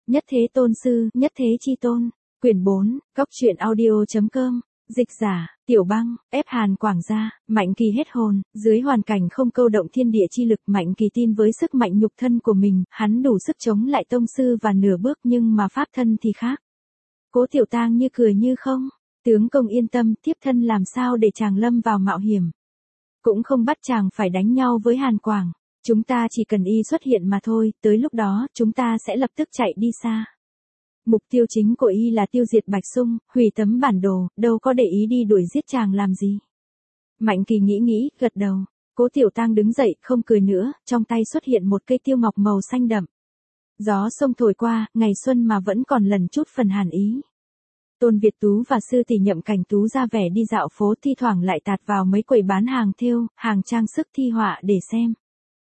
Nhất thế tôn sư, nhất thế chi tôn. Quyển 4, Cốc truyện audio.com. Dịch giả, Tiểu Băng, ép Hàn Quảng ra, Mạnh Kỳ hết hồn, dưới hoàn cảnh không câu động thiên địa chi lực, Mạnh Kỳ tin với sức mạnh nhục thân của mình, hắn đủ sức chống lại tông sư và nửa bước, nhưng mà pháp thân thì khác. Cố Tiểu Tang như cười như không, tướng công yên tâm, tiếp thân làm sao để chàng lâm vào mạo hiểm. Cũng không bắt chàng phải đánh nhau với Hàn Quảng, chúng ta chỉ cần y xuất hiện mà thôi, tới lúc đó, chúng ta sẽ lập tức chạy đi xa. Mục tiêu chính của y là tiêu diệt Bạch Sung, hủy tấm bản đồ, đâu có để ý đi đuổi giết chàng làm gì. Mạnh Kỳ nghĩ, gật đầu. Cố Tiểu Tang đứng dậy, không cười nữa, trong tay xuất hiện một cây tiêu ngọc màu xanh đậm. Gió sông thổi qua, ngày xuân mà vẫn còn lẩn chút phần hàn ý. Tôn Việt Tú và sư tỷ Nhậm Cảnh Tú ra vẻ đi dạo phố, thi thoảng lại tạt vào mấy quầy bán hàng thêu, hàng trang sức thi họa để xem.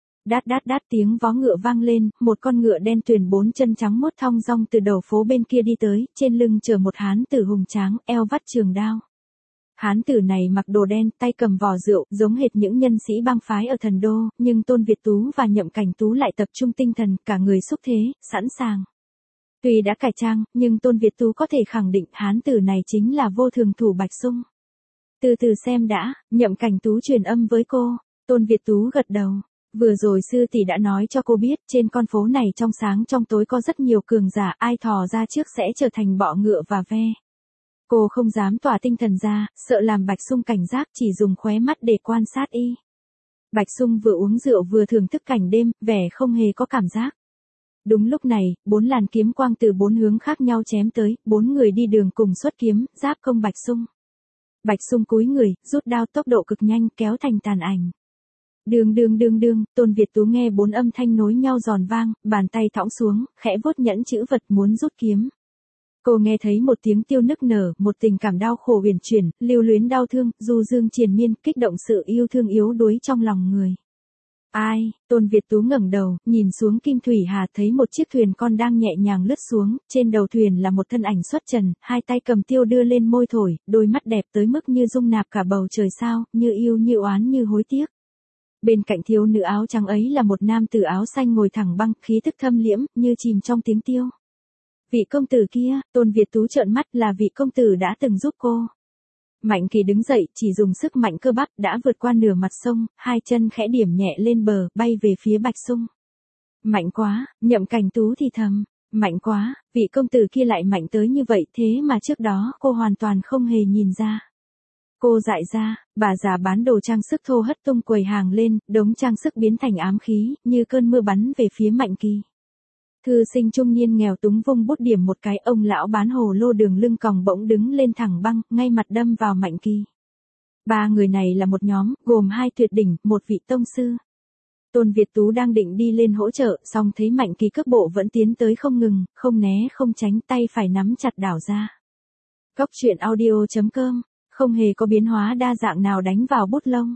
Đát tiếng vó ngựa vang lên, một con ngựa đen tuyền 4 chân trắng muốt thong dong từ đầu phố bên kia đi tới, trên lưng chở một hán tử hùng tráng, eo vắt trường đao. Hán tử này mặc đồ đen, tay cầm vò rượu, giống hệt những nhân sĩ bang phái ở thần đô, nhưng Tôn Việt Tú và Nhậm Cảnh Tú lại tập trung tinh thần, cả người xúc thế, sẵn sàng. Tuy đã cải trang, nhưng Tôn Việt Tú có thể khẳng định hán tử này chính là vô thường thủ Bạch Sung. Từ từ xem đã, Nhậm Cảnh Tú truyền âm với cô. Tôn Việt Tú gật đầu. Vừa rồi sư tỷ đã nói cho cô biết, trên con phố này trong sáng trong tối có rất nhiều cường giả, ai thò ra trước sẽ trở thành bọ ngựa và ve. Cô không dám tỏa tinh thần ra, sợ làm Bạch Sung cảnh giác, chỉ dùng khóe mắt để quan sát y. Bạch Sung vừa uống rượu vừa thưởng thức cảnh đêm, vẻ không hề có cảm giác. Đúng lúc này, 4 làn kiếm quang từ 4 hướng khác nhau chém tới, 4 người đi đường cùng xuất kiếm, giáp công Bạch Sung. Bạch Sung cúi người, rút đao tốc độ cực nhanh, kéo thành tàn ảnh. Đương, Tôn Việt Tú nghe 4 âm thanh nối nhau giòn vang, bàn tay thõng xuống, khẽ vuốt nhẫn chữ vật muốn rút kiếm. Cô nghe thấy một tiếng tiêu nức nở, một tình cảm đau khổ huyền chuyển, lưu luyến đau thương, du dương triền miên, kích động sự yêu thương yếu đuối trong lòng người. Ai? Tôn Việt Tú ngẩng đầu, nhìn xuống Kim Thủy Hà, thấy một chiếc thuyền con đang nhẹ nhàng lướt xuống, trên đầu thuyền là một thân ảnh xuất trần, hai tay cầm tiêu đưa lên môi thổi, đôi mắt đẹp tới mức như dung nạp cả bầu trời sao, như yêu như oán như hối tiếc. Bên cạnh thiếu nữ áo trắng ấy là một nam tử áo xanh ngồi thẳng băng, khí tức thâm liễm, như chìm trong tiếng tiêu. Vị công tử kia, Tôn Việt Tú trợn mắt, là vị công tử đã từng giúp cô. Mạnh Kỳ đứng dậy, chỉ dùng sức mạnh cơ bắp, đã vượt qua nửa mặt sông, hai chân khẽ điểm nhẹ lên bờ, bay về phía Bạch Sung. Mạnh quá, Nhậm Cảnh Tú thì thầm, mạnh quá, vị công tử kia lại mạnh tới như vậy, thế mà trước đó cô hoàn toàn không hề nhìn ra. Cô dại ra, bà già bán đồ trang sức thô hất tung quầy hàng lên, đống trang sức biến thành ám khí, như cơn mưa bắn về phía Mạnh Kỳ. Thư sinh trung niên nghèo túng vung bút điểm một cái, ông lão bán hồ lô đường lưng còng bỗng đứng lên thẳng băng, ngay mặt đâm vào Mạnh Kỳ. 3 người này là một nhóm, gồm 2 tuyệt đỉnh, một vị tông sư. Tôn Việt Tú đang định đi lên hỗ trợ, song thấy Mạnh Kỳ cước bộ vẫn tiến tới không ngừng, không né không tránh, tay phải nắm chặt đảo ra. Cốc truyện audio.com, không hề có biến hóa đa dạng nào đánh vào bút lông.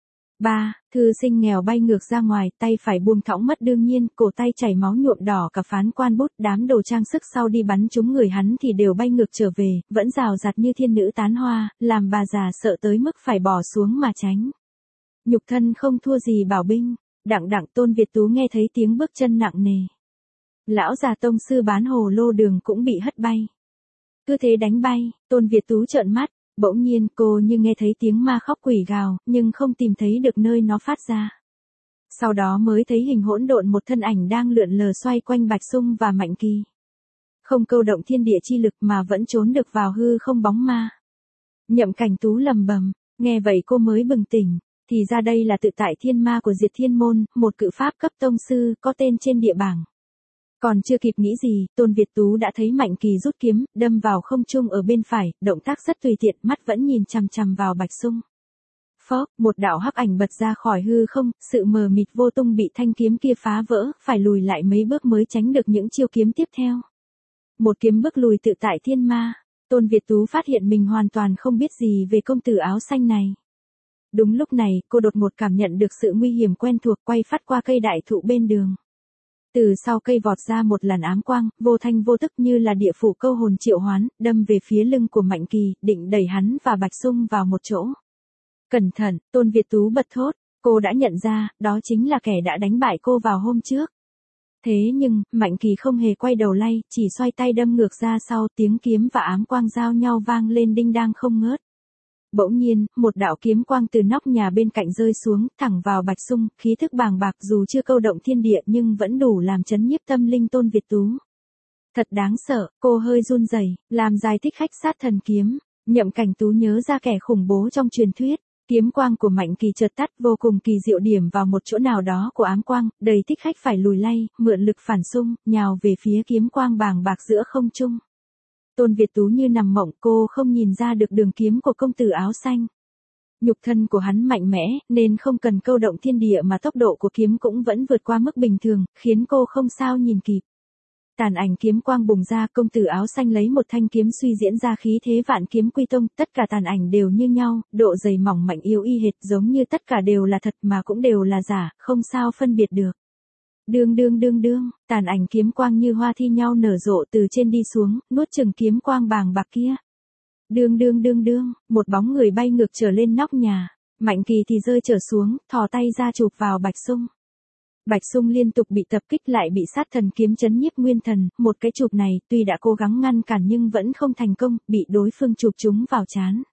3. Thư sinh nghèo bay ngược ra ngoài, tay phải buông thõng mất đương nhiên, cổ tay chảy máu nhuộm đỏ cả phán quan bút, đám đồ trang sức sau đi bắn trúng người hắn thì đều bay ngược trở về, vẫn rào rạt như thiên nữ tán hoa, làm bà già sợ tới mức phải bỏ xuống mà tránh. Nhục thân không thua gì bảo binh, đặng Tôn Việt Tú nghe thấy tiếng bước chân nặng nề. Lão già tông sư bán hồ lô đường cũng bị hất bay. Cứ thế đánh bay, Tôn Việt Tú trợn mắt. Bỗng nhiên cô như nghe thấy tiếng ma khóc quỷ gào, nhưng không tìm thấy được nơi nó phát ra. Sau đó mới thấy hình hỗn độn một thân ảnh đang lượn lờ xoay quanh Bạch Sung và Mạnh Kỳ. Không câu động thiên địa chi lực mà vẫn trốn được vào hư không bóng ma. Nhậm Cảnh Tú lầm bầm, nghe vậy cô mới bừng tỉnh, thì ra đây là tự tại thiên ma của Diệt Thiên Môn, một cự pháp cấp tông sư, có tên trên địa bảng. Còn chưa kịp nghĩ gì, Tôn Việt Tú đã thấy Mạnh Kỳ rút kiếm, đâm vào không trung ở bên phải, động tác rất tùy tiện, mắt vẫn nhìn chằm chằm vào Bạch Sung. Phốc, một đạo hắc ảnh bật ra khỏi hư không, sự mờ mịt vô tung bị thanh kiếm kia phá vỡ, phải lùi lại mấy bước mới tránh được những chiêu kiếm tiếp theo. Một kiếm bước lùi tự tại thiên ma, Tôn Việt Tú phát hiện mình hoàn toàn không biết gì về công tử áo xanh này. Đúng lúc này, cô đột ngột cảm nhận được sự nguy hiểm quen thuộc, quay phát qua cây đại thụ bên đường. Từ sau cây vọt ra một làn ám quang, vô thanh vô tức như là địa phủ câu hồn triệu hoán, đâm về phía lưng của Mạnh Kỳ, định đẩy hắn và Bạch Sung vào một chỗ. Cẩn thận, Tôn Việt Tú bật thốt, cô đã nhận ra, đó chính là kẻ đã đánh bại cô vào hôm trước. Thế nhưng, Mạnh Kỳ không hề quay đầu lay, chỉ xoay tay đâm ngược ra sau, tiếng kiếm và ám quang giao nhau vang lên đinh đang không ngớt. Bỗng nhiên, một đạo kiếm quang từ nóc nhà bên cạnh rơi xuống, thẳng vào Bạch Sung, khí thức bàng bạc dù chưa câu động thiên địa nhưng vẫn đủ làm chấn nhiếp tâm linh Tôn Việt Tú. Thật đáng sợ, cô hơi run rẩy, làm giải thích khách sát thần kiếm. Nhậm Cảnh Tú nhớ ra kẻ khủng bố trong truyền thuyết. Kiếm quang của Mạnh Kỳ chợt tắt, vô cùng kỳ diệu điểm vào một chỗ nào đó của ám quang, đầy thích khách phải lùi lay, mượn lực phản xung, nhào về phía kiếm quang bàng bạc giữa không trung. Tôn Việt Tú như nằm mộng, cô không nhìn ra được đường kiếm của công tử áo xanh. Nhục thân của hắn mạnh mẽ, nên không cần câu động thiên địa mà tốc độ của kiếm cũng vẫn vượt qua mức bình thường, khiến cô không sao nhìn kịp. Tàn ảnh kiếm quang bùng ra, công tử áo xanh lấy một thanh kiếm suy diễn ra khí thế vạn kiếm quy tông, tất cả tàn ảnh đều như nhau, độ dày mỏng mạnh yếu y hệt, giống như tất cả đều là thật mà cũng đều là giả, không sao phân biệt được. Đương, tàn ảnh kiếm quang như hoa thi nhau nở rộ từ trên đi xuống, nuốt chửng kiếm quang bàng bạc kia. Đương, một bóng người bay ngược trở lên nóc nhà, Mạnh Kỳ thì rơi trở xuống, thò tay ra chụp vào Bạch Sung. Bạch Sung liên tục bị tập kích lại bị sát thần kiếm chấn nhiếp nguyên thần, một cái chụp này tuy đã cố gắng ngăn cản nhưng vẫn không thành công, bị đối phương chụp trúng vào trán.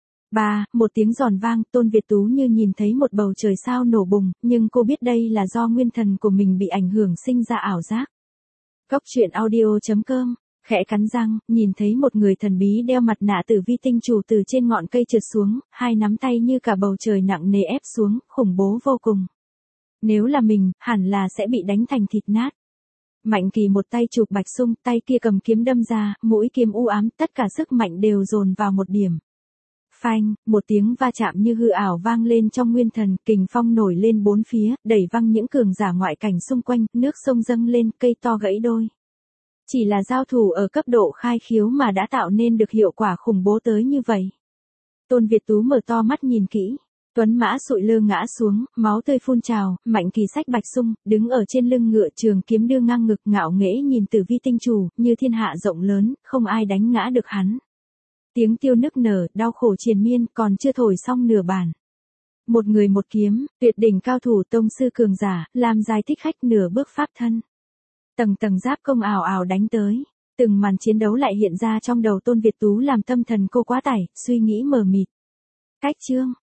Một tiếng giòn vang, Tôn Việt Tú như nhìn thấy một bầu trời sao nổ bùng, nhưng cô biết đây là do nguyên thần của mình bị ảnh hưởng sinh ra ảo giác. Cốc truyện audio.com, khẽ cắn răng, nhìn thấy một người thần bí đeo mặt nạ tử vi tinh chủ từ trên ngọn cây trượt xuống, hai nắm tay như cả bầu trời nặng nề ép xuống, khủng bố vô cùng. Nếu là mình, hẳn là sẽ bị đánh thành thịt nát. Mạnh Kỳ một tay chụp Bạch Sung, tay kia cầm kiếm đâm ra, mũi kiếm u ám, tất cả sức mạnh đều dồn vào một điểm. Phanh, một tiếng va chạm như hư ảo vang lên trong nguyên thần, kình phong nổi lên bốn phía, đẩy văng những cường giả ngoại cảnh xung quanh, nước sông dâng lên, cây to gãy đôi. Chỉ là giao thủ ở cấp độ khai khiếu mà đã tạo nên được hiệu quả khủng bố tới như vậy. Tôn Việt Tú mở to mắt nhìn kỹ. Tuấn mã sụi lơ ngã xuống, máu tươi phun trào, Mạnh Kỳ xách Bạch Sung, đứng ở trên lưng ngựa, trường kiếm đưa ngang ngực, ngạo nghễ nhìn tử vi tinh chủ, như thiên hạ rộng lớn, không ai đánh ngã được hắn. Tiếng tiêu nức nở, đau khổ triền miên, còn chưa thổi xong nửa bản. Một người một kiếm, tuyệt đỉnh cao thủ tông sư cường giả, làm dài thích khách nửa bước pháp thân. Tầng tầng giáp công ảo ảo đánh tới. Từng màn chiến đấu lại hiện ra trong đầu Tôn Việt Tú làm tâm thần cô quá tải, suy nghĩ mờ mịt. Cách chương